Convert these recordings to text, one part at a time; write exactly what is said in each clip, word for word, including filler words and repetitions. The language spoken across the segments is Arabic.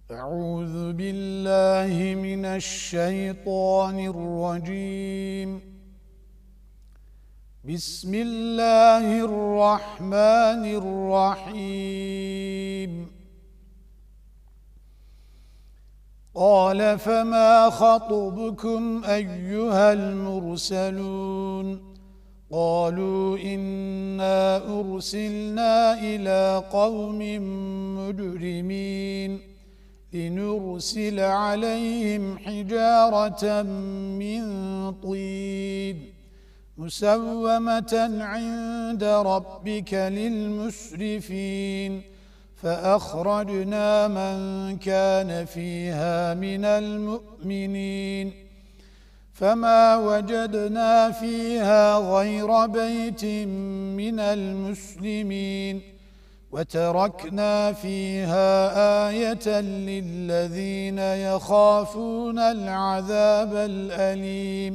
أعوذ بالله من الشيطان الرجيم. بسم الله الرحمن الرحيم. قال فما خطبكم أيها المرسلون؟ قالوا إنا أرسلنا إلى قوم مجرمين لنرسل عليهم حجارة من طين مسومة عند ربك للمسرفين فأخرجنا من كان فيها من المؤمنين فما وجدنا فيها غير بيت من المسلمين وتركنا فيها آية للذين يخافون العذاب الأليم.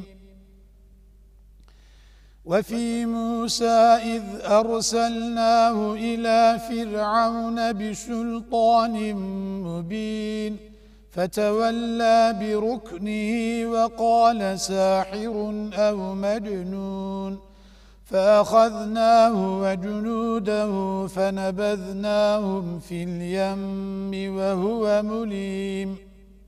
وفي موسى إذ أرسلناه إلى فرعون بسلطان مبين فتولى بركنه وقال ساحر أو مجنون فأخذناه وجنوده فنبذناهم في اليم وهو مليم.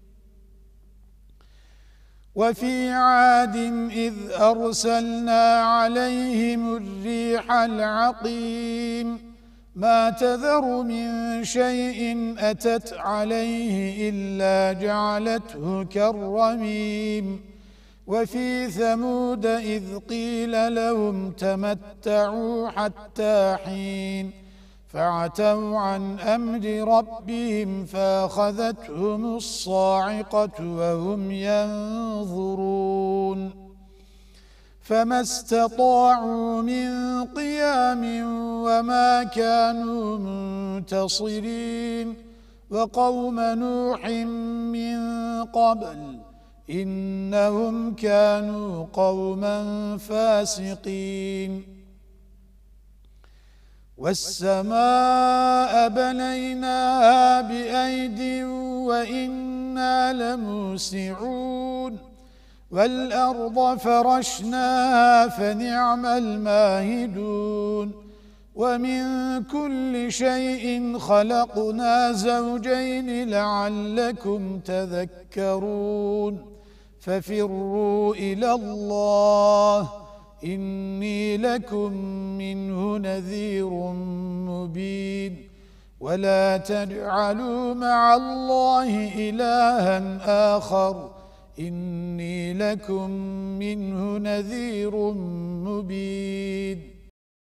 وفي عاد إذ أرسلنا عليهم الريح العقيم ما تذر من شيء أتت عليه إلا جعلته كالرميم. وفي ثمود إذ قيل لهم تمتعوا حتى حين فعتوا عن أمر ربهم فأخذتهم الصاعقة وهم ينظرون فما استطاعوا من قيام وما كانوا منتصرين. وقوم نوح من قبل إنهم كانوا قوما فاسقين. والسماء بنيناها بأيد وإنا لموسعون والأرض فرشناها فنعم الماهدون. ومن كل شيء خلقنا زوجين لعلكم تذكرون ففروا إلى الله إني لكم منه نذير مبين. ولا تجعلوا مع الله إلها آخر إني لكم منه نذير مبين.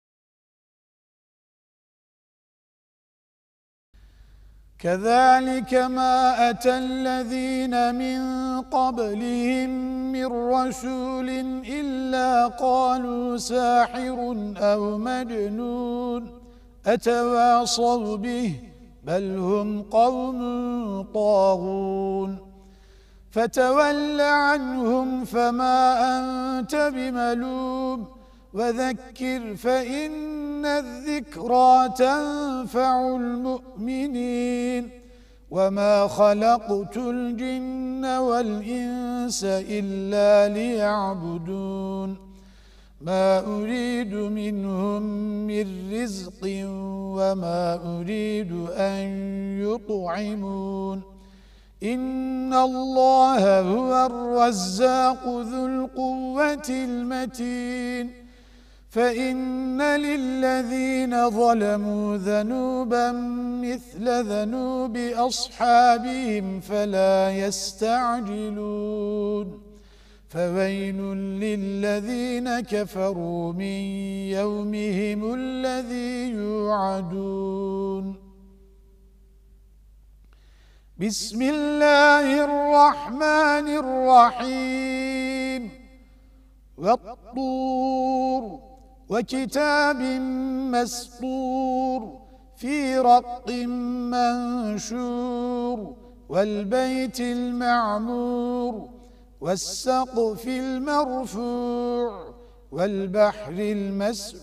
كذلك ما أتى الذين من قبلهم من رسول إلا قالوا ساحر أو مجنون أتواصوا به بل هم قوم طاغون. فتول عنهم فما أنت بملوم وذكر فإن الذكرى تنفع المؤمنين. وما خلقت الجن والإنس إلا ليعبدون ما أريد منهم من رزق وما أريد أن يطعمون إن الله هو الرزاق ذو القوة المتين. فإن للذين ظلموا ذنوبا مثل ذنوب أصحابهم فلا يستعجلون فويل للذين كفروا من يومهم الذي يوعدون. بسم الله الرحمن الرحيم. والطور وكتاب مسطور في رق منشور والبيت المعمور والسقف المرفوع والبحر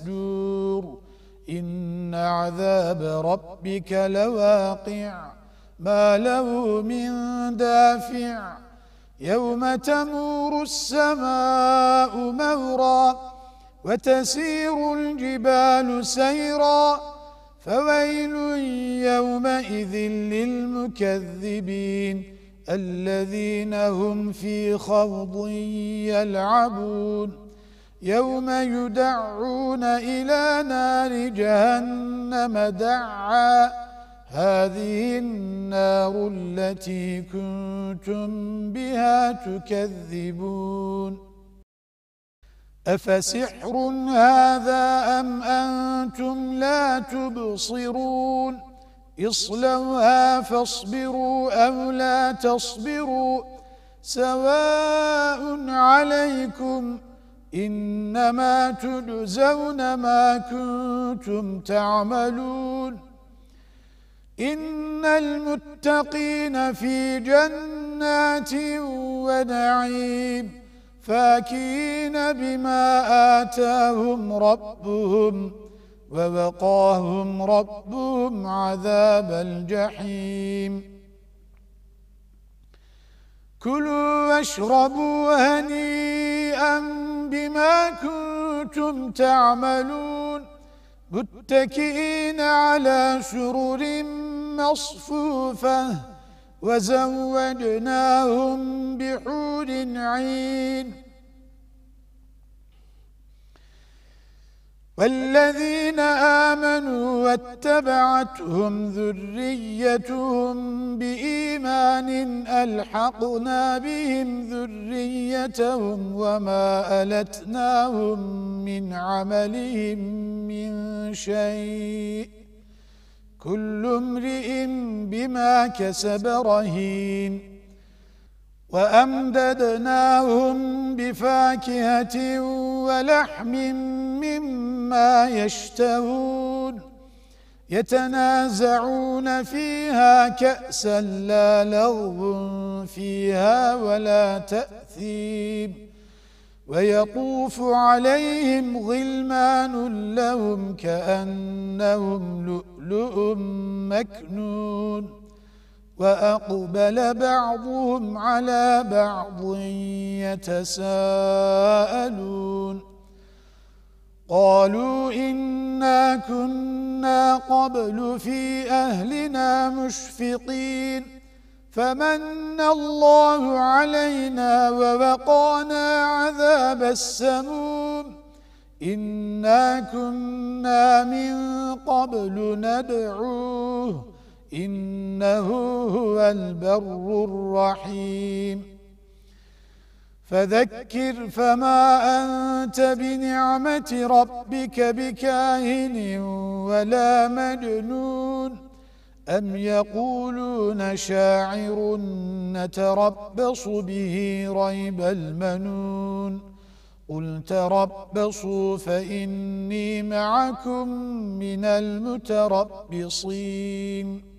المسجور إن عذاب ربك لواقع ما له من دافع يوم تمور السماء مورا وتسير الجبال سيرا فويل يومئذ للمكذبين الذين هم في خوض يلعبون يوم يدعون إلى نار جهنم دعا هذه النار التي كنتم بها تكذبون أفسحر هذا أم أنتم لا تبصرون اصلوها فاصبروا أو لا تصبروا سواء عليكم إنما تجزون ما كنتم تعملون إن المتقين في جنات ونعيم فاكهين بما آتاهم ربهم ووقاهم ربهم عذاب الجحيم كلوا واشربوا هنيئا بما كنتم تعملون متكئين على سرر مصفوفة وزوجناهم بحور عين والذين آمنوا واتبعتهم ذريتهم بإيمان ألحقنا بهم ذريتهم وما ألتناهم من عملهم من شيء كل امرئ بما كسب رهين وأمددناهم بفاكهة ولحم مما يشتهون يتنازعون فيها كأسا لا لغو فيها ولا تأثيم ويطوف عليهم غلمان لهم كأنهم لؤلؤ مكنون وأقبل بعضهم على بعض يتساءلون قالوا إنا كنا قبل في أهلنا مشفقين فمن الله علينا ووقانا عذاب السموم إنا كنا من قبل ندعوه إنه هو البر الرحيم فذكر فما أنت بنعمة ربك بكاهن ولا مجنون أم يقولون شاعر نتربص به ريب المنون قل تربصوا فإني معكم من المتربصين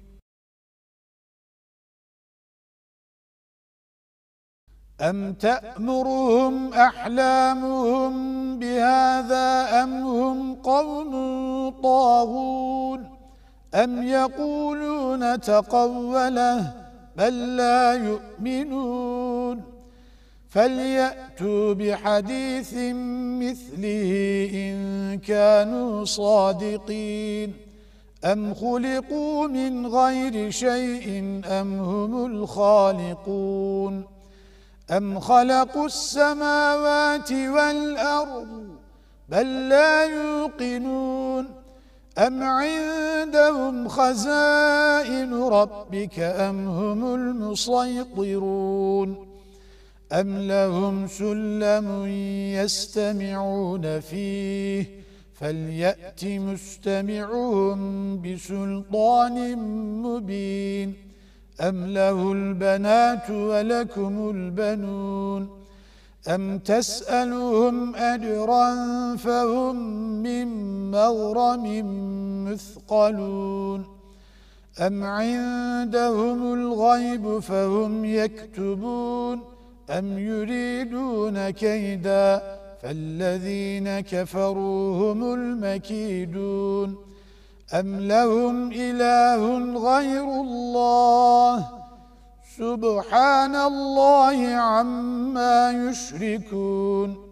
أم تأمرهم أحلامهم بهذا أم هم قوم طاغون أم يقولون تقوله بل لا يؤمنون فليأتوا بحديث مثله إن كانوا صادقين أم خلقوا من غير شيء أم هم الخالقون أم خلقوا السماوات والأرض بل لا يوقنون أم عندهم خزائن ربك أم هم المسيطرون أم لهم سلم يستمعون فيه فليأت مستمعهم بسلطان مبين أم له البنات ولكم البنون أم تسألهم أجرا فهم من مغرم مثقلون أم عندهم الغيب فهم يكتبون أم يريدون كيدا فالذين كفروا هم المكيدون أم لهم إله غير الله سبحان الله عما يشركون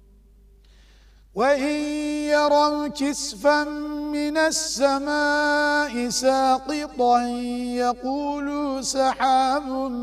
وإن يروا كسفا من السماء ساقطا يقولوا سحاب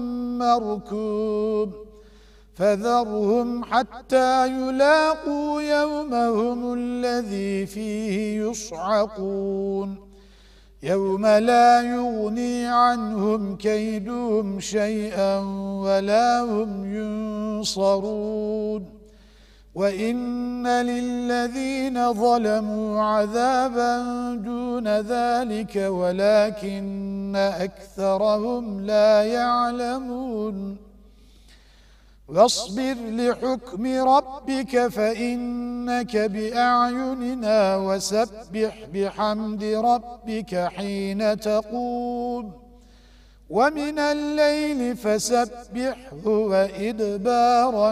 مركوب فذرهم حتى يلاقوا يومهم الذي فيه يصعقون يوم لا يغني عنهم كيدهم شيئا ولا هم ينصرون وإن للذين ظلموا عذابا دون ذلك ولكن أكثرهم لا يعلمون واصبر لحكم ربك فإنك بأعيننا وسبح بحمد ربك حين تقوم ومن الليل فسبحه وإدبار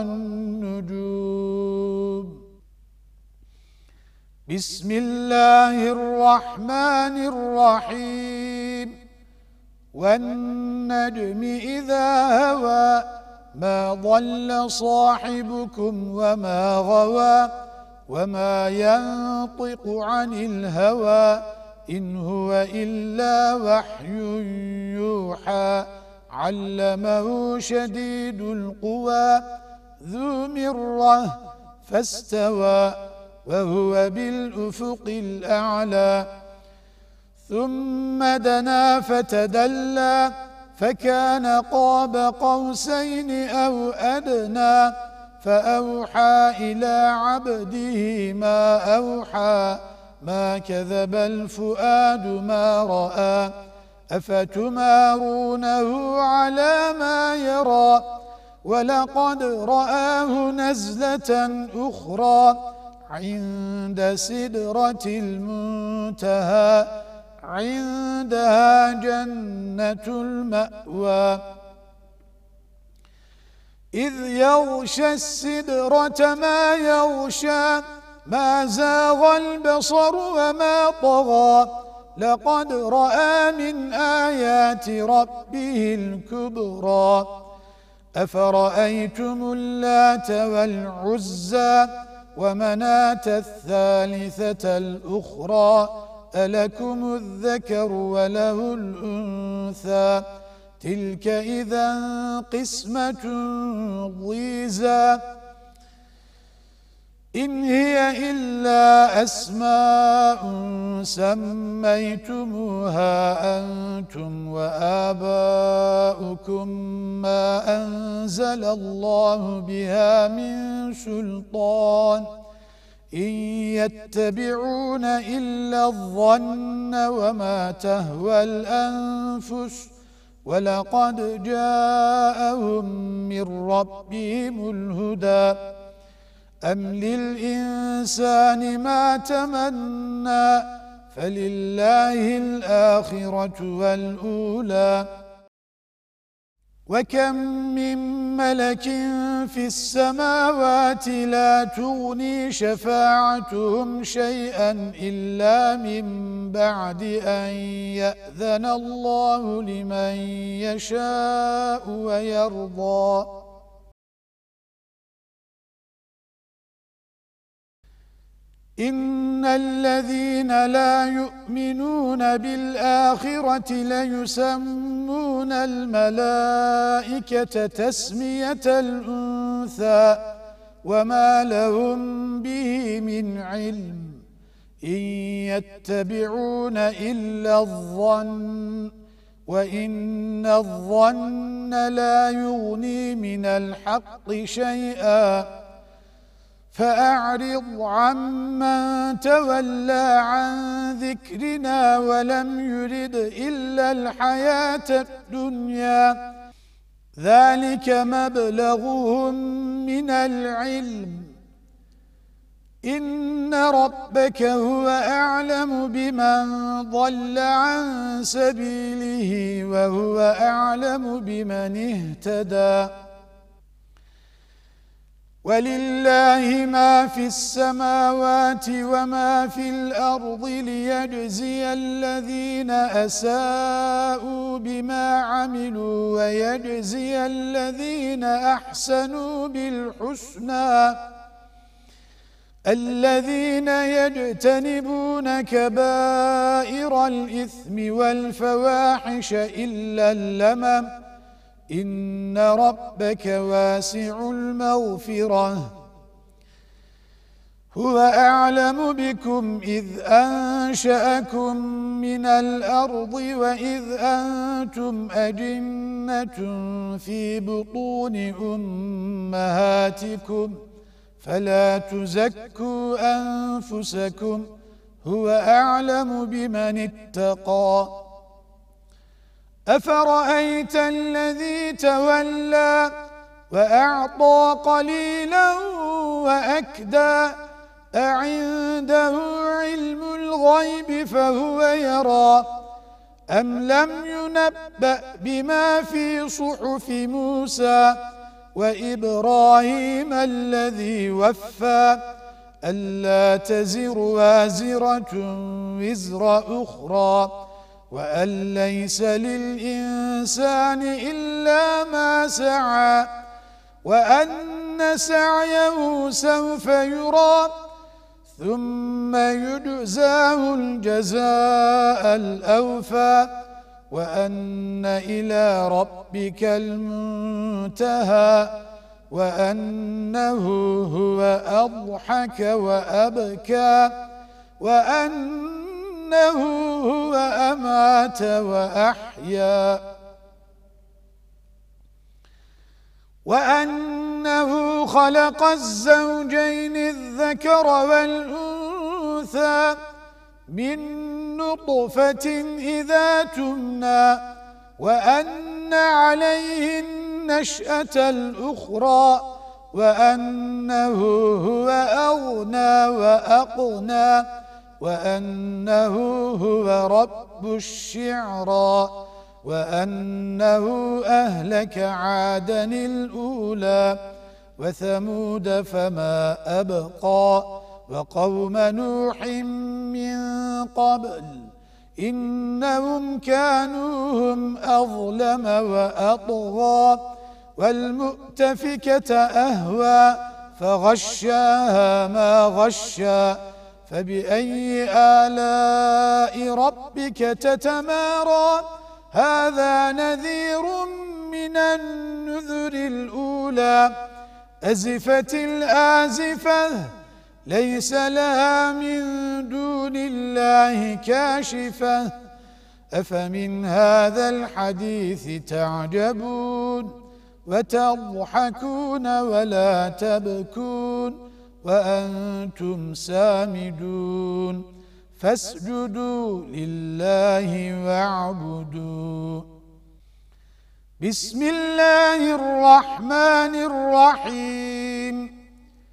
النجوم بسم الله الرحمن الرحيم والنجم إذا هوى ما ضل صاحبكم وما غوى وما ينطق عن الهوى إن هو إلا وحي يوحى علمه شديد القوى ذو مرة فاستوى وهو بالأفق الأعلى ثم دنا فتدلى فكان قاب قوسين أو أدنى فأوحى إلى عبده ما أوحى ما كذب الفؤاد ما رأى أفتمارونه على ما يرى ولقد رآه نزلة أخرى عند سدرة المنتهى عندها جنة المأوى إذ يغشى السدرة ما يغشى ما زاغ البصر وما طغى لقد رأى من آيات ربه الكبرى أفرأيتم اللات والعزى ومناة الثالثة الأخرى ألكم الذكر وله الأنثى تلك إذا قسمة ضيزى إن هي إلا أسماء سميتموها أنتم وآباؤكم ما أنزل الله بها من سلطان إن يتبعون إلا الظن وما تهوى الأنفس ولقد جاءهم من ربهم الهدى أم للإنسان ما تمنى فلله الآخرة والأولى وكم من ملك في السماوات لا تغني شفاعتهم شيئا إلا من بعد أن يأذن الله لمن يشاء ويرضى إن الذين لا يؤمنون بالآخرة ليسمون الملائكة تسمية الأنثى وما لهم به من علم إن يتبعون إلا الظن وإن الظن لا يغني من الحق شيئا فأعرض عمن تولى عن ذكرنا ولم يرد إلا الحياة الدنيا ذلك مبلغهم من العلم إن ربك هو أعلم بمن ضل عن سبيله وهو أعلم بمن اهتدى ولله ما في السماوات وما في الأرض ليجزي الذين أساءوا بما عملوا ويجزي الذين أحسنوا بالحسنى الذين يجتنبون كبائر الإثم والفواحش إلا اللمم إن ربك واسع المغفرة هو أعلم بكم إذ أنشأكم من الأرض وإذ أنتم أجنة في بطون أمهاتكم فلا تزكوا أنفسكم هو أعلم بمن اتقى أفرأيت الذي تولى وأعطى قليلا وأكدى أعنده علم الغيب فهو يرى أم لم ينبأ بما في صحف موسى وإبراهيم الذي وفى ألا تزر وازرة وزر أخرى وأن ليس للإنسان إلا ما سعى وأن سعيه سوف يرى ثم يجزاه الجزاء الأوفى وأن إلى ربك المنتهى وأنه هو أضحك وأبكى وأنه هو أمات وأحيا وأنه خلق الزوجين الذكر والأنثى من نطفة إذا تمنى وأن عليه النشأة الأخرى وأنه هو أغنى وأقنى وأنه هو رب الشعرى وأنه أهلك عادا الأولى وثمود فما أبقى وقوم نوح من قبل إنهم كانوا هم أظلم وأطغى والمؤتفكة أهوى فغشاها ما غشى فبأي آلاء ربك تتمارى هذا نذير من النذر الأولى أزفت الآزفة ليس لها من دون الله كاشفة أفمن هذا الحديث تعجبون وتضحكون ولا تبكون وأنتم سامدون فاسجدوا لله واعبدوا بسم الله الرحمن الرحيم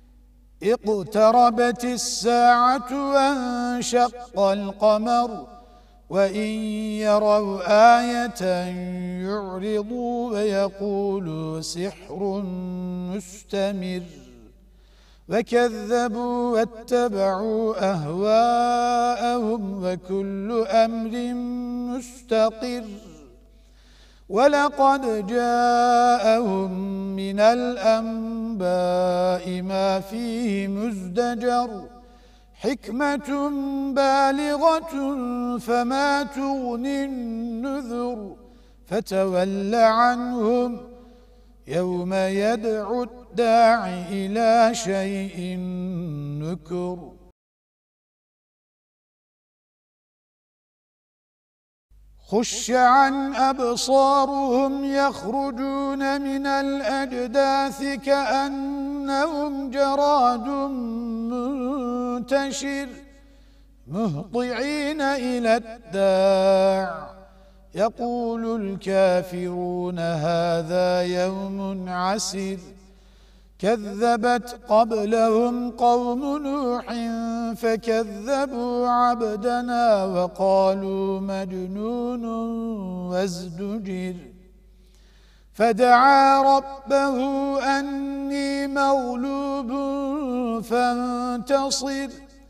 اقتربت الساعة وانشق القمر وإن يروا آية يعرضوا ويقولوا سحر مستمر وكذبوا واتبعوا أهواءهم وكل أمر مستقر ولقد جاءهم من الأنباء ما فيه مزدجر حكمة بالغة فما تغني النذر فتول عنهم يوم يدعو الداع إلى شيء نكر خش عن أبصارهم يخرجون من الأجداث كأنهم جراد منتشر مهطعين إلى الداع يقول الكافرون هذا يوم عسر كذبت قبلهم قوم نوح فكذبوا عبدنا وقالوا مجنون وازدجر فدعا ربه أني مغلوب فانتصر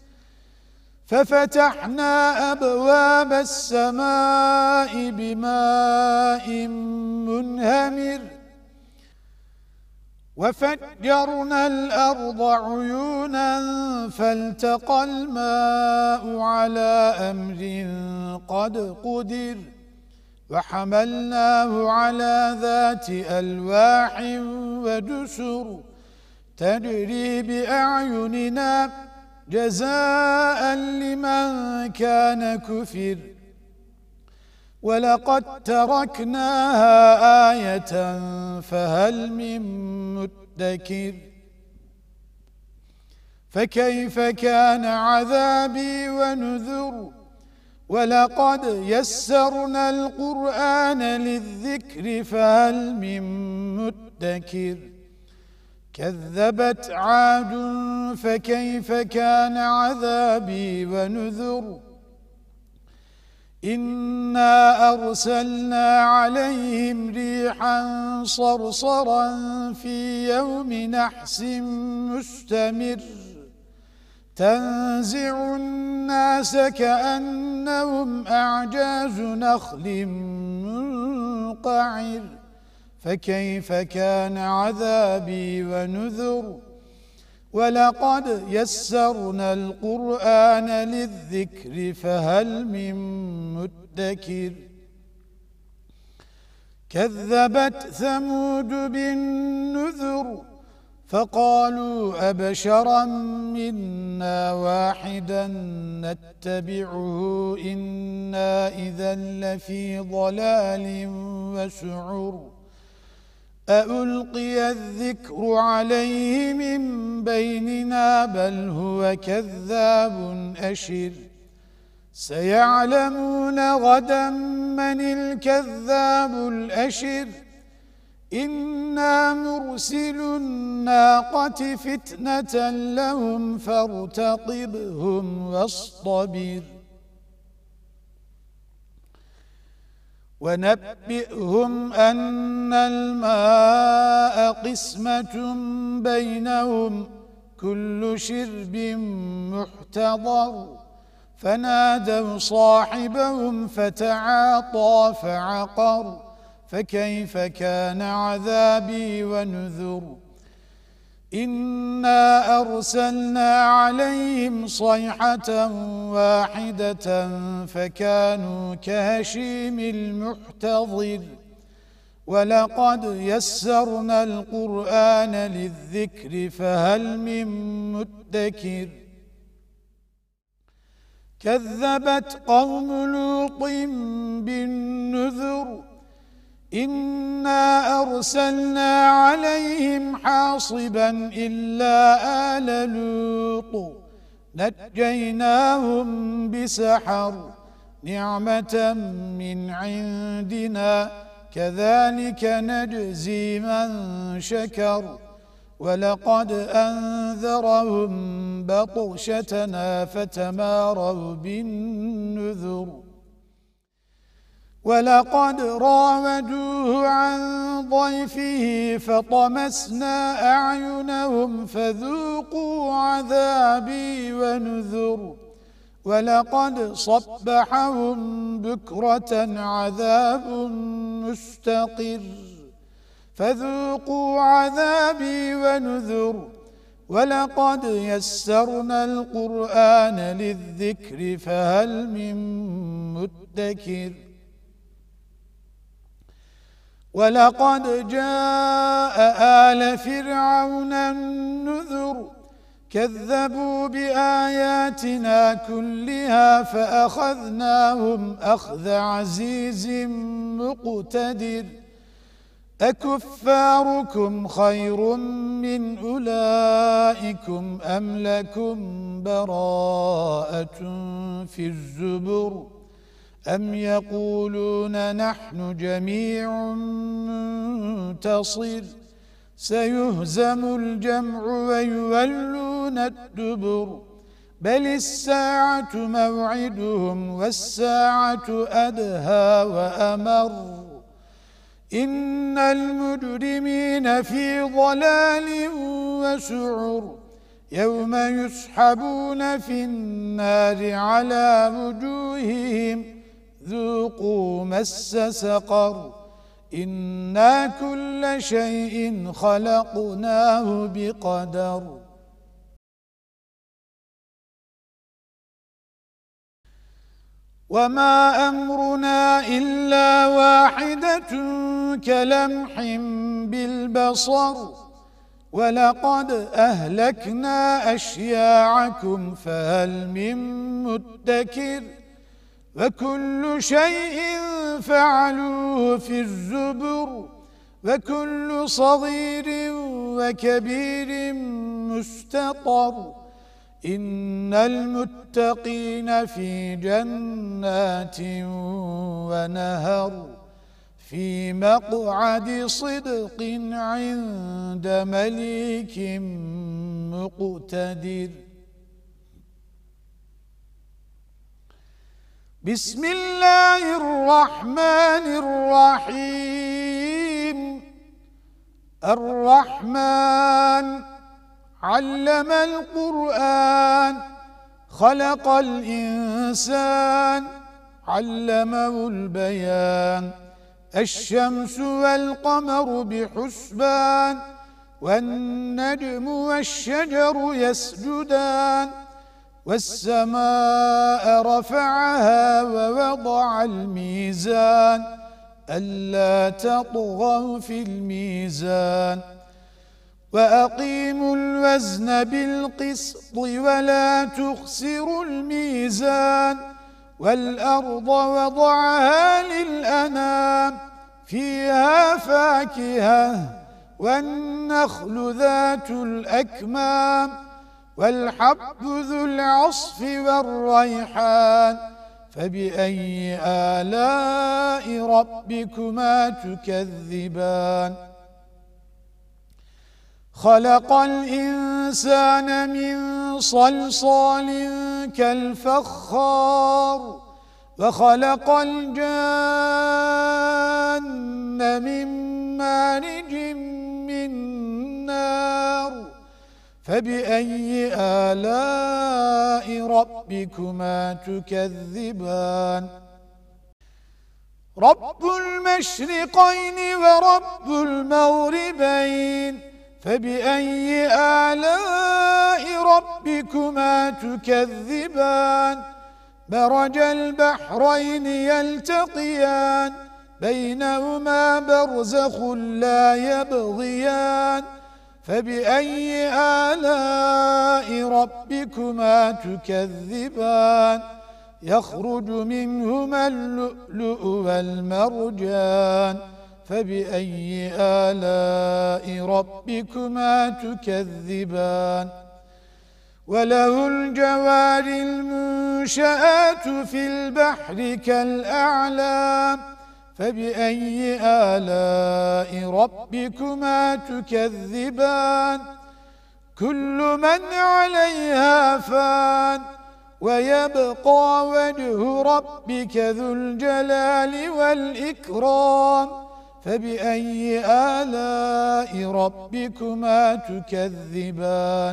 ففتحنا أبواب السماء بماء منهمر وفجرنا الأرض عيونا فالتقى الماء على أمر قد قدر وحملناه على ذات ألواح ودسر تجري بأعيننا جزاء لمن كان كفر ولقد تركناها آية فهل من مدكر فكيف كان عذابي ونذر ولقد يسرنا القرآن للذكر فهل من مدكر كذبت عاد فكيف كان عذابي ونذر إنا أرسلنا عليهم ريحا صرصرا في يوم نحس مستمر تنزع الناس كأنهم أعجاز نخل منقعر فكيف كان عذابي ونذر ولقد يسرنا القرآن للذكر فهل من مدكر كذبت ثمود بالنذر فقالوا أبشرا منا واحدا نتبعه إنا إذا لفي ضلال وسعر أألقي الذكر عليه من بيننا بل هو كذاب أشر سيعلمون غدا من الكذاب الأشر إنا مرسل الناقة فتنة لهم فارتقبهم واصطبر ونبئهم أن الماء قسمة بينهم كل شرب محتضر فنادوا صاحبهم فتعاطى فعقر فكيف كان عذابي ونذر إنا أرسلنا عليهم صيحة واحدة فكانوا كهشيم المحتضر ولقد يسرنا القرآن للذكر فهل من مدكر كذبت قوم لوط بالنذر إنا أرسلنا عليهم حاصبا إلا آل لوط نجيناهم بسحر نعمة من عندنا كذلك نجزي من شكر ولقد أنذرهم بطشتنا فتماروا بالنذر ولقد راودوه عن ضيفه فطمسنا أعينهم فذوقوا عذابي ونذر ولقد صبحهم بكرة عذاب مستقر فذوقوا عذابي ونذر ولقد يسرنا القرآن للذكر فهل من مدكر ولقد جاء آل فرعون النذر كذبوا بآياتنا كلها فأخذناهم أخذ عزيز مقتدر أكفاركم خير من أولئكم أم لكم براءة في الزبر أم يقولون نحن جميع منتصر سيهزم الجمع ويولون الدبر بل الساعة موعدهم والساعة أدهى وأمر إن المجرمين في ضلال وسعر يوم يسحبون في النار على وجوههم ذوقوا مس سقر إنا كل شيء خلقناه بقدر وما أمرنا إلا واحدة كلمح بالبصر ولقد أهلكنا أشياعكم فهل من مدكر وكل شيء فعلوه في الزبر وكل صغير وكبير مستطر إن المتقين في جنات ونهر في مقعد صدق عند مليك مقتدر بسم الله الرحمن الرحيم الرحمن علم القرآن خلق الإنسان علمه البيان الشمس والقمر بحسبان والنجم والشجر يسجدان والسماء رفعها ووضع الميزان ألا تطغوا في الميزان وأقيموا الوزن بالقسط ولا تخسروا الميزان والأرض وضعها للأنام فيها فاكهة والنخل ذات الأكمام والحب ذو العصف والريحان فبأي آلاء ربكما تكذبان خلق الإنسان من صلصال كالفخار وخلق الجان من مارج من نار فبأي آلاء ربكما تكذبان رب المشرقين ورب المغربين فبأي آلاء ربكما تكذبان مرج البحرين يلتقيان بينهما برزخ لا يبغيان فبأي آلاء ربكما تكذبان يخرج منهما اللؤلؤ والمرجان فبأي آلاء ربكما تكذبان وله الجوار المنشآت في البحر كالأعلام فبأي آلاء ربكما تكذبان كل من عليها فان ويبقى وجه ربك ذو الجلال والإكرام فبأي آلاء ربكما تكذبان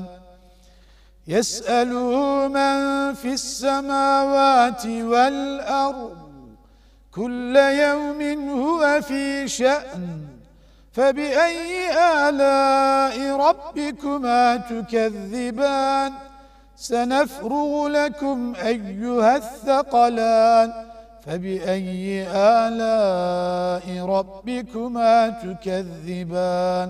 يسأله من في السماوات والأرض كل يوم هو في شأن فبأي آلاء ربكما تكذبان سنفرغ لكم أيها الثقلان فبأي آلاء ربكما تكذبان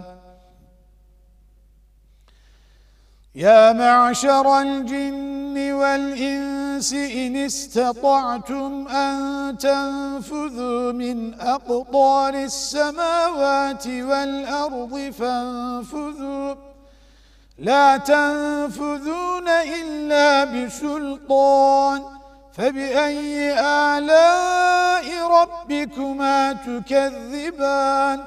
يا معشر الجن والإنس إن استطعتم أن تنفذوا من أقطار السماوات والأرض فانفذوا لا تنفذون إلا بسلطان فبأي آلاء ربكما تكذبان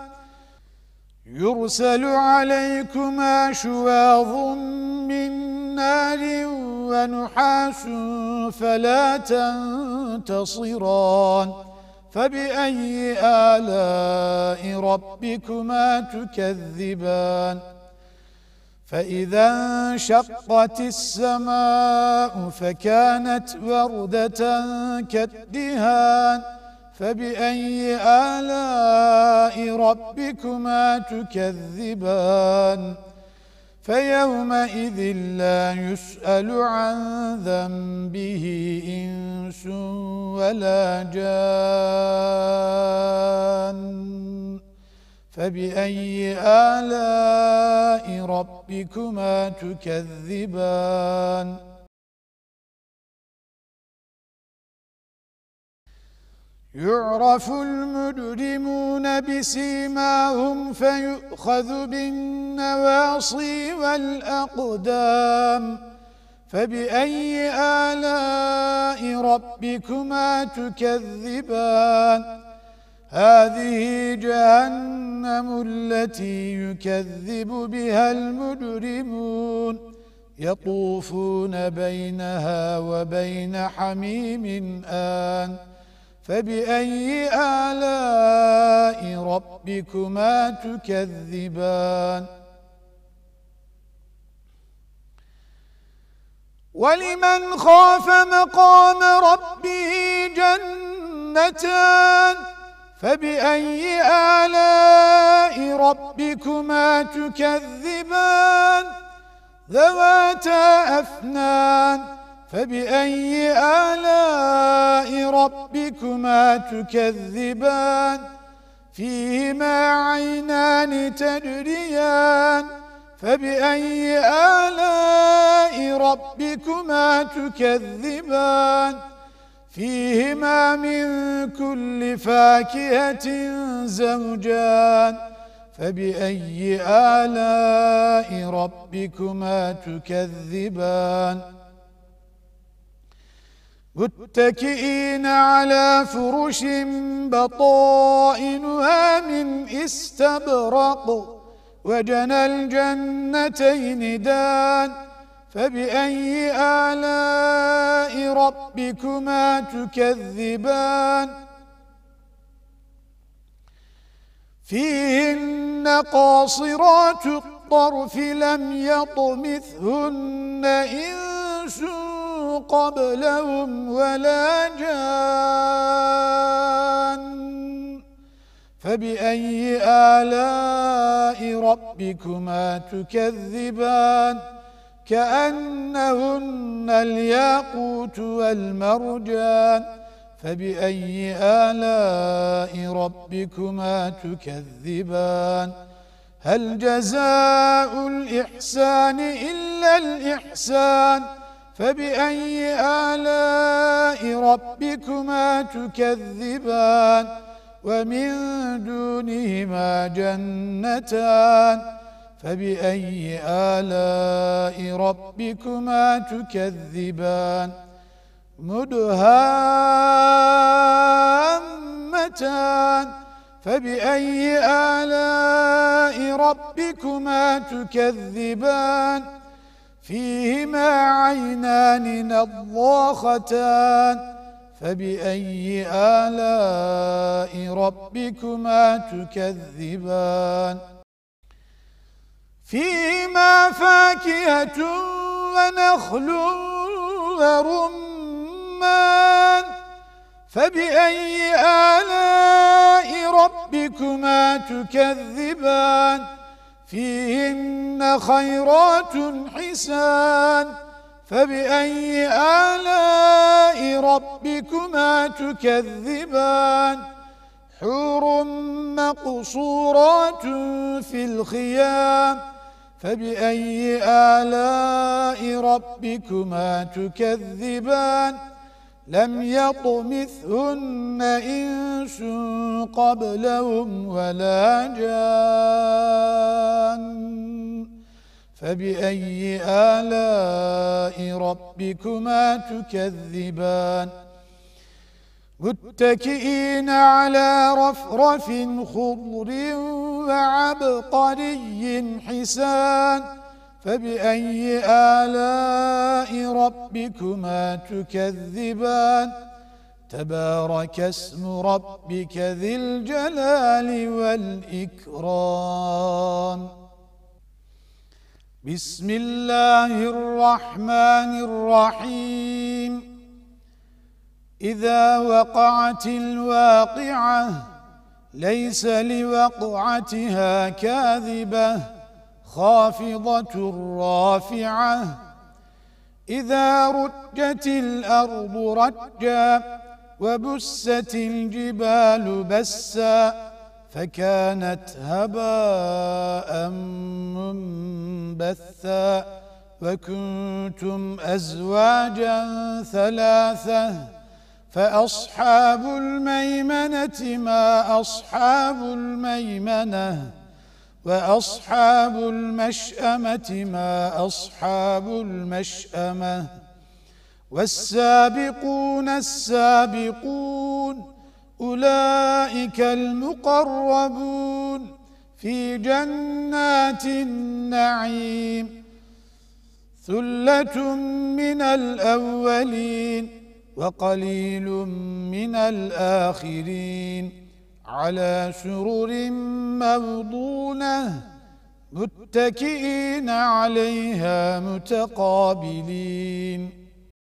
يرسل عليكما شواظ من نار ونحاس فلا تنتصران فبأي آلاء ربكما تكذبان فإذا انشقت السماء فكانت وردة كالدهان فبأي آلاء ربكما تكذبان فيومئذ لا يسأل عن ذنبه إنس ولا جان فبأي آلاء ربكما تكذبان يعرف المجرمون بسيماهم فيؤخذ بالنواصي والأقدام فبأي آلاء ربكما تكذبان هذه جهنم التي يكذب بها المجرمون يطوفون بينها وبين حميم آن فبأي آلاء ربكما تكذبان ولمن خاف مقام ربه جنتان فبأي آلاء ربكما تكذبان ذواتا أفنان فبأي آلاء ربكما تكذبان فيهما عينان تجريان فبأي آلاء ربكما تكذبان فيهما من كل فاكهة زوجان فبأي آلاء ربكما تكذبان متكئين على فرش بطائنها من استبرق وجنى الجنتين دان فبأي آلاء ربكما تكذبان فيهن قاصرات الطرف لم يطمثهن إنس قبلهم ولا جان فبأي آلاء ربكما تكذبان كأنهن الياقوت والمرجان فبأي آلاء ربكما تكذبان هل جزاء الإحسان إلا الإحسان فبأي آلاء ربكما تكذبان ومن دونهما جنتان فبأي آلاء ربكما تكذبان مدهامتان فبأي آلاء ربكما تكذبان فيهما عينان نضاختان فبأي آلاء ربكما تكذبان فيهما فاكهة ونخل ورمان فبأي آلاء ربكما تكذبان فيهن خيرات حسان فبأي آلاء ربكما تكذبان حور مقصورات في الخيام فبأي آلاء ربكما تكذبان لم يطمثهن إنس قبلهم ولا جان فبأي آلاء ربكما تكذبان متكئين على رفرف خضر وعبقري حسان فبأي آلاء ربكما تكذبان تبارك اسم ربك ذي الجلال والإكرام. بسم الله الرحمن الرحيم. إذا وقعت الواقعة ليس لوقعتها كاذبة خافضة رافعة إذا رجت الأرض رجا وبست الجبال بسا فكانت هباء منبثا وكنتم أزواجا ثلاثة فأصحاب الميمنة ما أصحاب الميمنة وأصحاب المشأمة ما أصحاب المشأمة والسابقون السابقون أولئك المقربون في جنات النعيم ثلة من الأولين وقليل من الآخرين على سرر موضونة متكئين عليها متقابلين.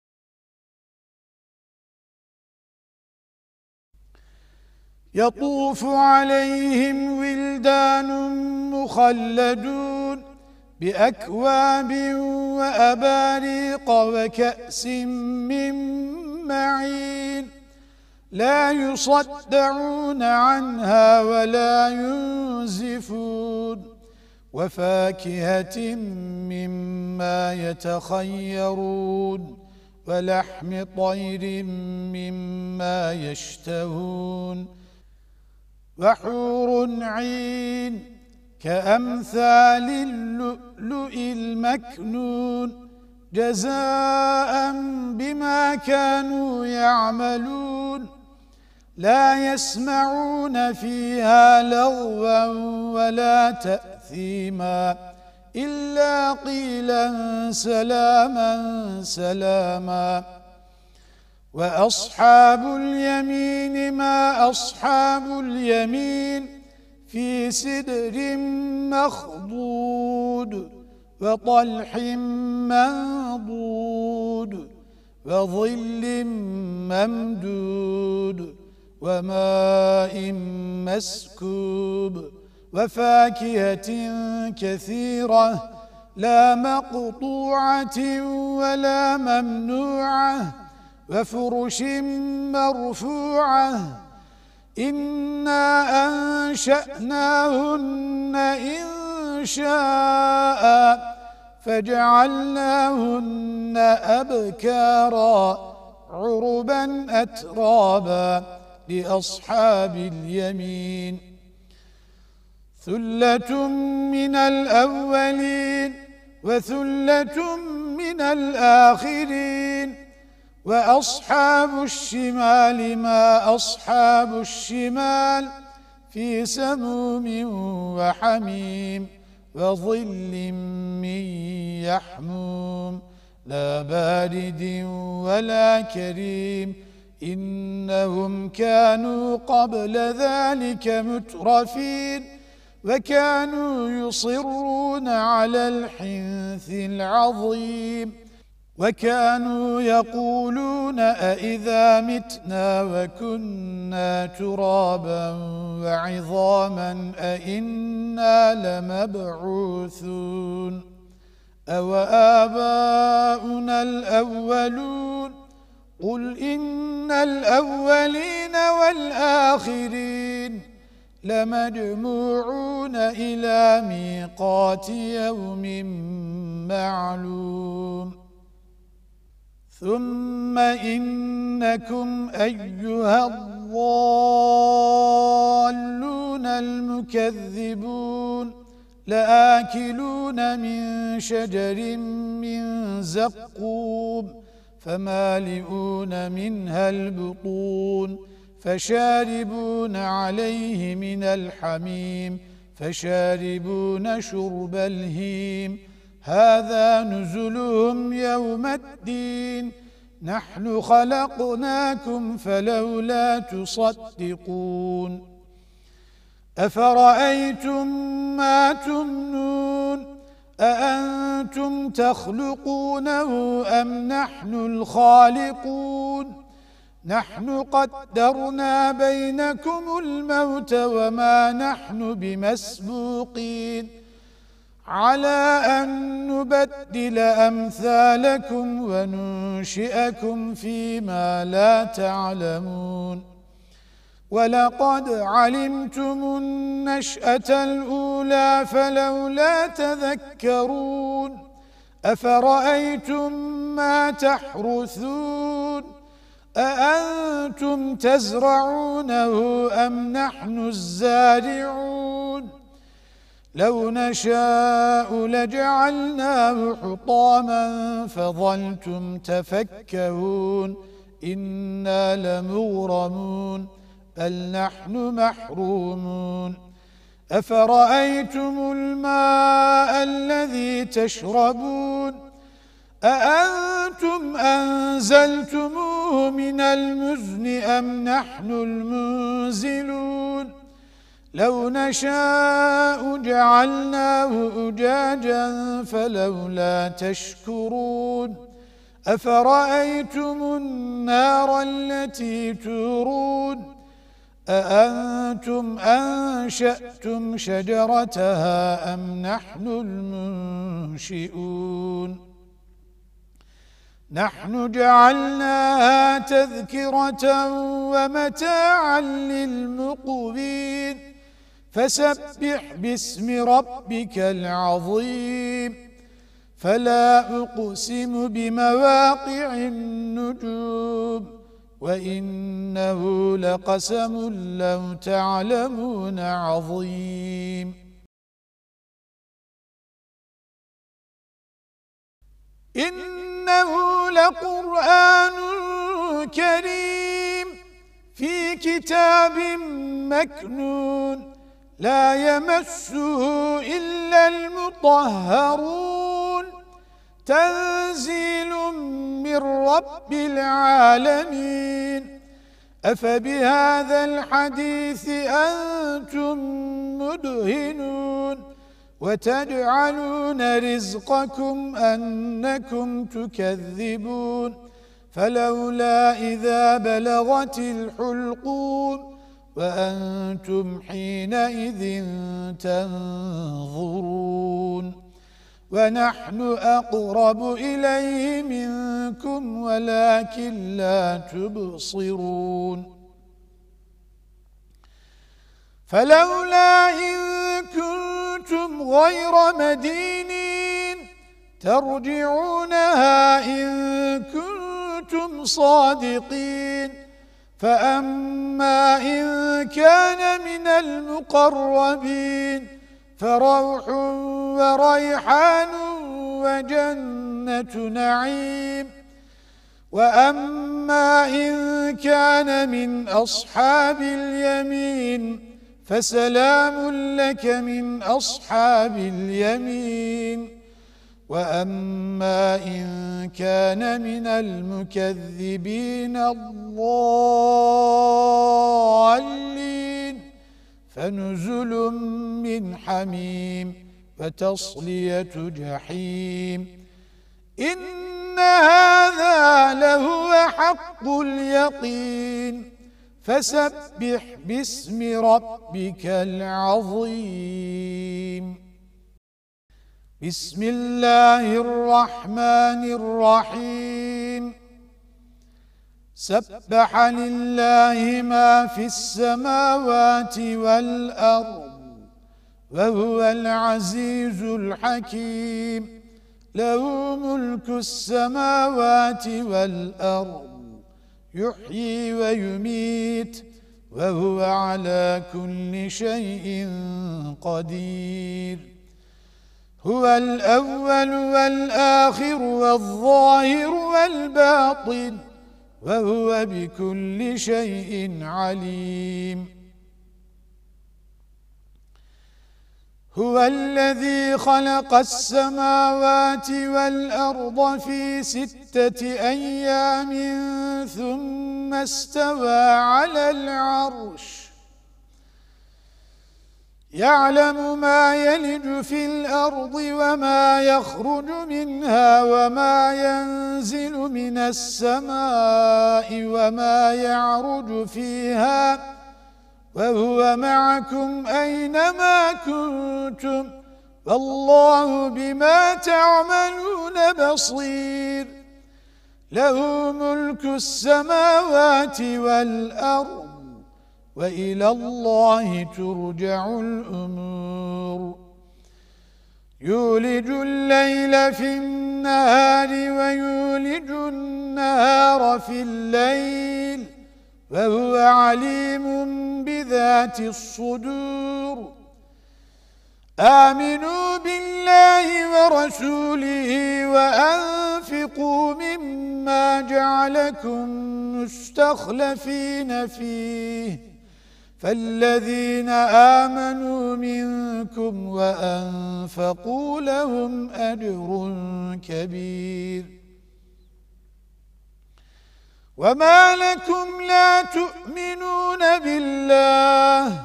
يطوف عليهم ولدان مخلدون بأكواب وأباريق وكأس من معين لا يصدعون عنها ولا ينزفون وفاكهة مما يتخيرون ولحم طير مما يشتهون وحور عين كأمثال اللؤلؤ المكنون جزاء بما كانوا يعملون لا يسمعون فيها لغوا ولا تأثيما إلا قيلا سلاما سلاما. وأصحاب اليمين ما أصحاب اليمين في سدر مخضود وطلح منضود وظل ممدود وماء مسكوب وفاكهة كثيرة لا مقطوعة ولا ممنوعة وفرش مرفوعة إنا أنشأناهن إن شاء فجعلناهن أبكارا عربا أترابا لأصحاب اليمين ثلة من الأولين وثلة من الآخرين وأصحاب الشمال ما أصحاب الشمال في سموم وحميم وظل من يحموم لا بارد ولا كريم إنهم كانوا قبل ذلك مترفين وكانوا يصرون على الحنث العظيم وكانوا يقولون أئذا متنا وكنا ترابا وعظاما أئنا لمبعوثون أو آباؤنا الأولون قل إن الأولين والآخرين لمجموعون إلى ميقات يوم معلوم ثم إنكم أيها الضالون المكذبون لآكلون من شجر من زقوم فمالئون منها البطون فشاربون عليه من الحميم فشاربون شرب الهيم هذا نزلهم يوم الدين نحن خلقناكم فلولا تصدقون أفرأيتم ما تمنون أأنتم تخلقونه أم نحن الخالقون نحن قدرنا بينكم الموت وما نحن بمسبوقين على أن نبدل أمثالكم وننشئكم فيما لا تعلمون ولقد علمتم النشأة الأولى فلولا تذكرون أفرأيتم ما تحرثون أأنتم تزرعونه أم نحن الزارعون لو نشاء لجعلناه حطاما فظلتم تفكهون إنا لمغرمون بل نحن محرومون أفرأيتم الماء الذي تشربون أأنتم أنزلتموه من المزن أم نحن المنزلون لو نشاء جعلناه أجاجا فلولا تشكرون أفرأيتم النار التي تورون أأنتم أنشأتم شجرتها أم نحن المنشئون نحن جعلناها تذكرة ومتاعا للمقوين فسبح باسم ربك العظيم فلا أقسم بمواقع النجوم وإنه لقسم لو تعلمون عظيم إنه لقرآن كريم في كتاب مكنون لا يمسه إلا المطهرون تنزيل من رب العالمين أفبهذا الحديث أنتم مدهنون وتجعلون رزقكم أنكم تكذبون فلولا إذا بلغت الحلقون وأنتم حينئذ تنظرون ونحن أقرب إليه منكم ولكن لا تبصرون فلولا إن كنتم غير مدينين ترجعونها إن كنتم صادقين فأما إن كان من المقربين فروح وريحان وجنة نعيم وأما إن كان من أصحاب اليمين فسلام لك من أصحاب اليمين وأما إن كان من المكذبين الضالين فنزل من حميم وتصلية جحيم إن هذا لهو حق اليقين فسبح باسم ربك العظيم بسم الله الرحمن الرحيم سبح لله ما في السماوات والأرض وهو العزيز الحكيم له ملك السماوات والأرض يحيي ويميت وهو على كل شيء قدير هو الأول والآخر والظاهر والباطن وهو بكل شيء عليم هو الذي خلق السماوات والأرض في ستة أيام ثم استوى على العرش يعلم ما يلج في الأرض وما يخرج منها وما ينزل من السماء وما يعرج فيها وهو معكم أينما كنتم والله بما تعملون بصير له ملك السماوات والأرض وإلى الله ترجع الأمور يولج الليل في النهار ويولج النهار في الليل وهو عليم بذات الصدور آمنوا بالله ورسوله وأنفقوا مما جعلكم مستخلفين فيه فالذين آمنوا منكم وأنفقوا لهم أجر كبير وما لكم لا تؤمنون بالله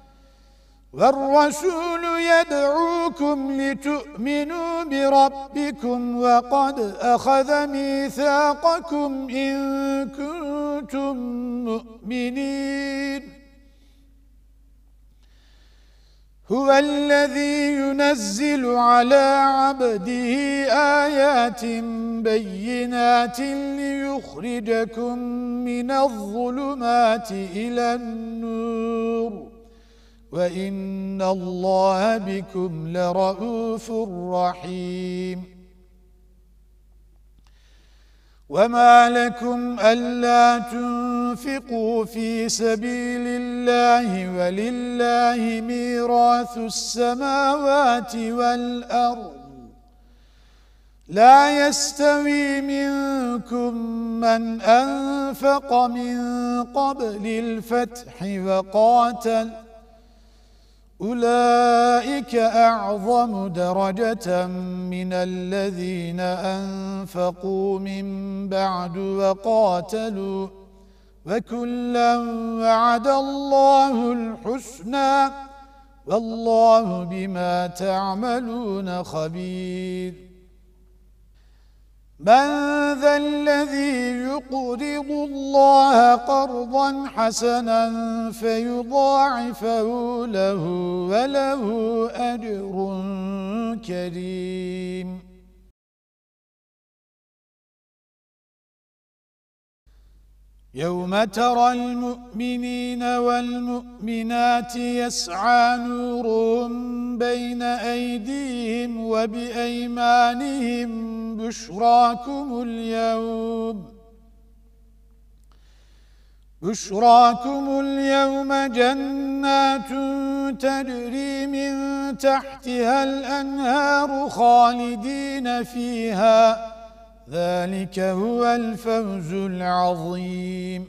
والرسول يدعوكم لتؤمنوا بربكم وقد أخذ ميثاقكم إن كنتم مؤمنين هو الذي ينزل على عبده آيات بينات ليخرجكم من الظلمات إلى النور وإن الله بكم لرؤوف رحيم وما لكم ألا تنفقوا في سبيل الله ولله ميراث السماوات والأرض لا يستوي منكم من أنفق من قبل الفتح وقاتل أولئك أعظم درجة من الذين أنفقوا من بعد وقاتلوا وكلا وعد الله الحسنى والله بما تعملون خبير من ذا الذي يقرض الله قرضا حسنا فيضاعفه له وله أجر كريم يوم ترى المؤمنين والمؤمنات يسعى نورهم بين أيديهم وبأيمانهم بشراكم اليوم بشراكم اليوم جنات تجري من تحتها الأنهار خالدين فيها ذلك هو الفوز العظيم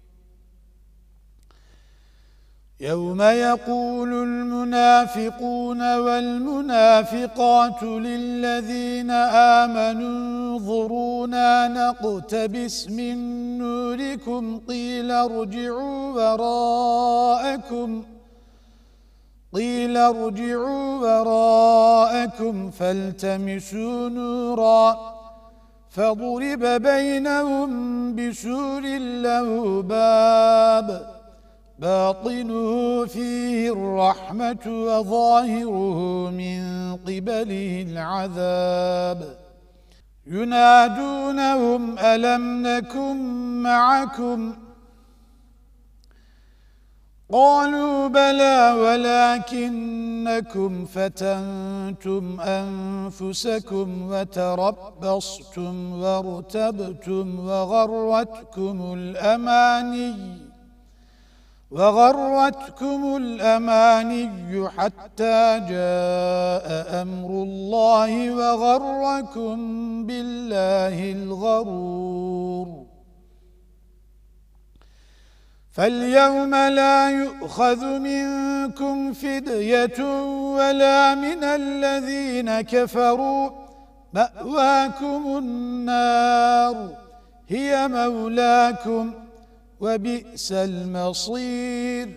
يوم يقول المنافقون والمنافقات للذين آمنوا انظرونا نقتبس من نوركم قيل ارجعوا وراءكم قيل ارجعوا وراءكم فالتمسوا نورا فضرب بينهم بسور له باب باطنه فيه الرحمة وظاهره من قبله العذاب ينادونهم ألم نكن معكم قالوا بلى ولكنكم فتنتم أنفسكم وتربصتم وارتبتم وغرتكم الأماني وغرتكم الأماني حتى جاء أمر الله وغركم بالله الغرور فاليوم لا يؤخذ منكم فدية ولا من الذين كفروا، مأواكم النار هي مولاكم وبئس المصير.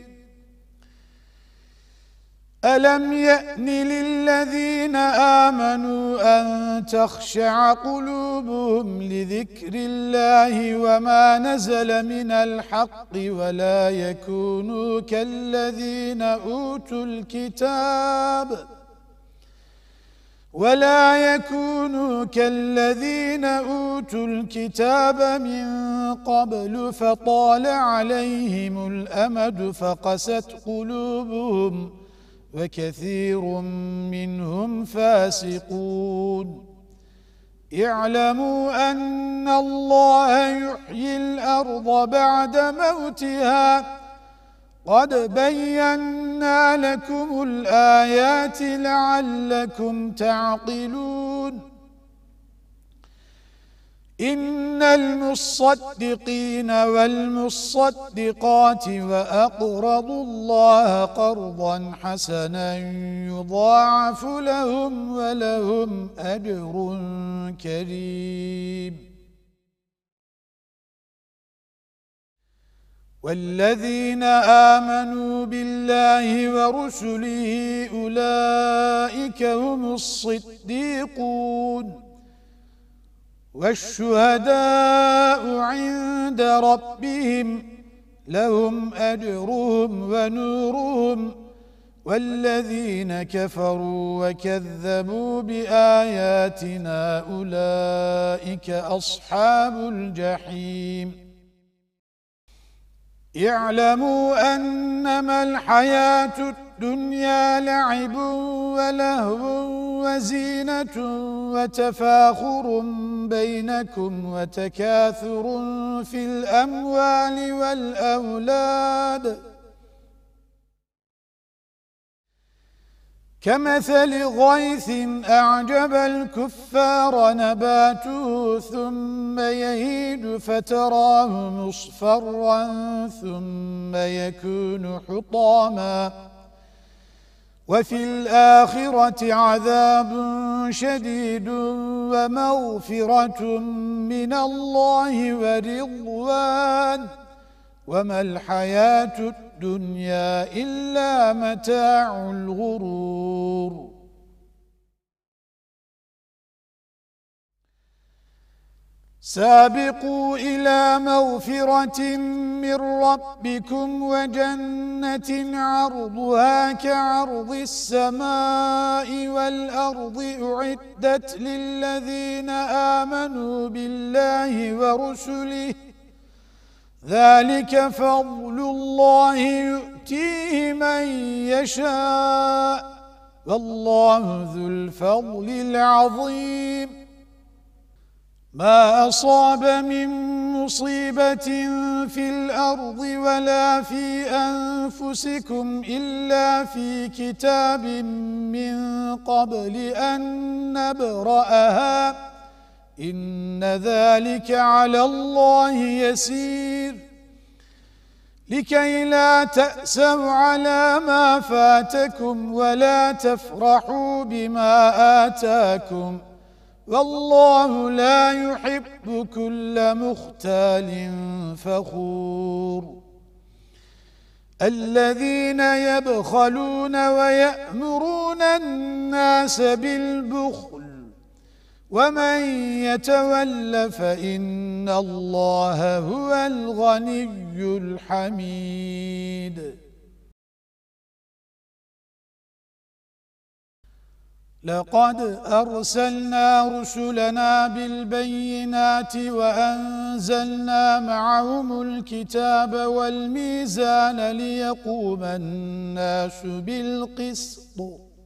ألم يأن للذين آمنوا أن تخشع قلوبهم لذكر الله وما نزل من الحق ولا يكونوا كالذين أوتوا الكتاب ولا يكونوا كالذين أوتوا الكتاب من قبل فطال عليهم الأمد فقست قلوبهم وكثير منهم فاسقون. اعلموا أن الله يحيي الأرض بعد موتها قد بينا لكم الآيات لعلكم تعقلون. إن المصدقين والمصدقات وأقرضوا الله قرضا حسنا يضاعف لهم ولهم أجر كريم. والذين آمنوا بالله ورسله أولئك هم الصديقون والشهداء عند ربهم لهم أجرهم ونورهم. والذين كفروا وكذبوا بآياتنا أولئك أصحاب الجحيم. اعلموا أنما الحياة الدنيا لعب ولهو وزينة وتفاخر بينكم وتكاثر في الأموال والأولاد كمثل غيث أعجب الكفار نباته ثم يهيج فتراه مصفرا ثم يكون حطاما وفي الآخرة عذاب شديد ومغفرة من الله ورضوان وما الحياة الدنيا إلا متاع الغرور. سابقوا إلى مغفرة من ربكم وجنة عرضها كعرض السماء والأرض أعدت للذين آمنوا بالله ورسله ذلك فضل الله يؤتيه من يشاء والله ذو الفضل العظيم. ما أصاب من مصيبة في الأرض ولا في أنفسكم إلا في كتاب من قبل أن نبرأها إن ذلك على الله يسير. لكي لا تأسوا على ما فاتكم ولا تفرحوا بما آتاكم والله لا يحب كل مختال فخور. الذين يبخلون ويأمرون الناس بالبخل ومن يتول فإن الله هو الغني الحميد. لقد أرسلنا رسلنا بالبينات وأنزلنا معهم الكتاب والميزان ليقوم الناس بالقسط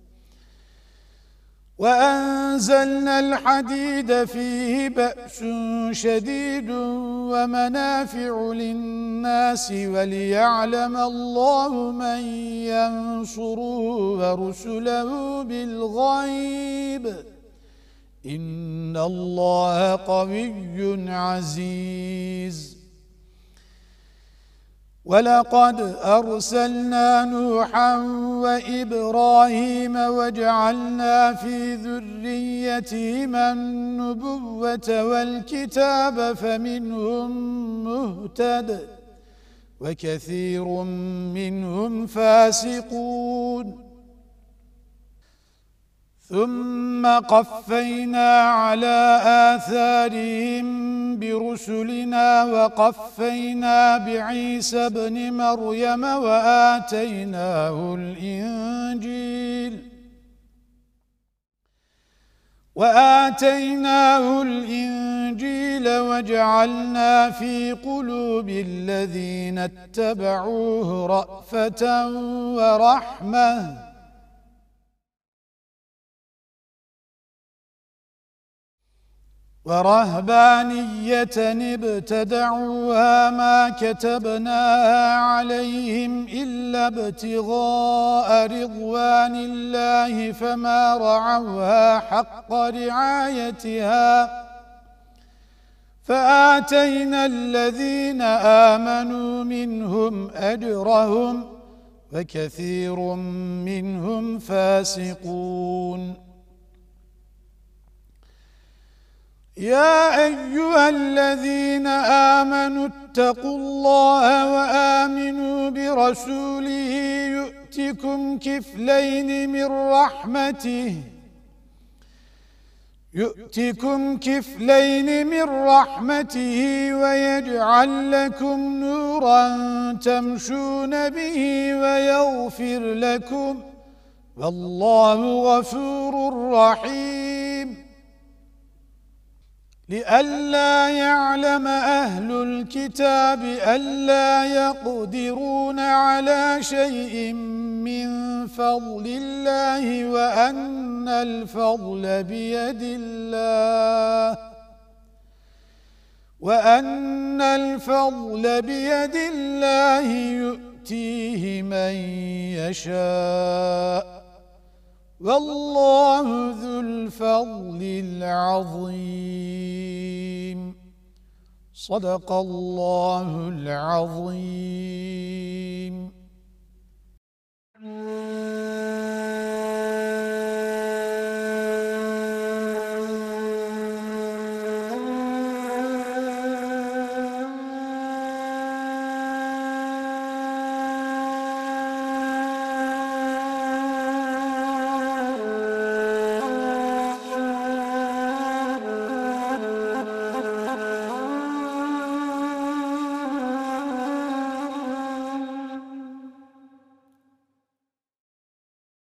وأنزلنا الحديد فيه بأس شديد ومنافع للناس وليعلم الله من ينصره ورسله بالغيب إن الله قوي عزيز. ولقد أرسلنا نوحا وإبراهيم وجعلنا في ذريتهما النبوة والكتاب فمنهم مهتد وكثير منهم فاسقون ثم قفينا على آثارهم برسلنا وقفينا بعيسى ابن مريم وآتيناه الإنجيل وآتيناه الإنجيل وجعلنا في قلوب الذين اتبعوه رأفة ورحمة ورهبانية ابتدعوها ما كتبناها عليهم إلا ابتغاء رضوان الله فما رعوها حق رعايتها فآتينا الذين آمنوا منهم أجرهم وكثير منهم فاسقون يا أيها الذين آمنوا اتقوا الله وآمنوا برسوله يؤتكم كفلين من رحمته يؤتكم كفلين من رحمته ويجعل لكم نورا تمشون به ويغفر لكم والله غفور رحيم لئلا يعلم أهل الكتاب ألا يقدرون على شيء من فضل الله وأن الفضل بيد الله وأن الفضل بيد الله يؤتيه من يشاء والله ذو الفضل العظيم صدق الله العظيم.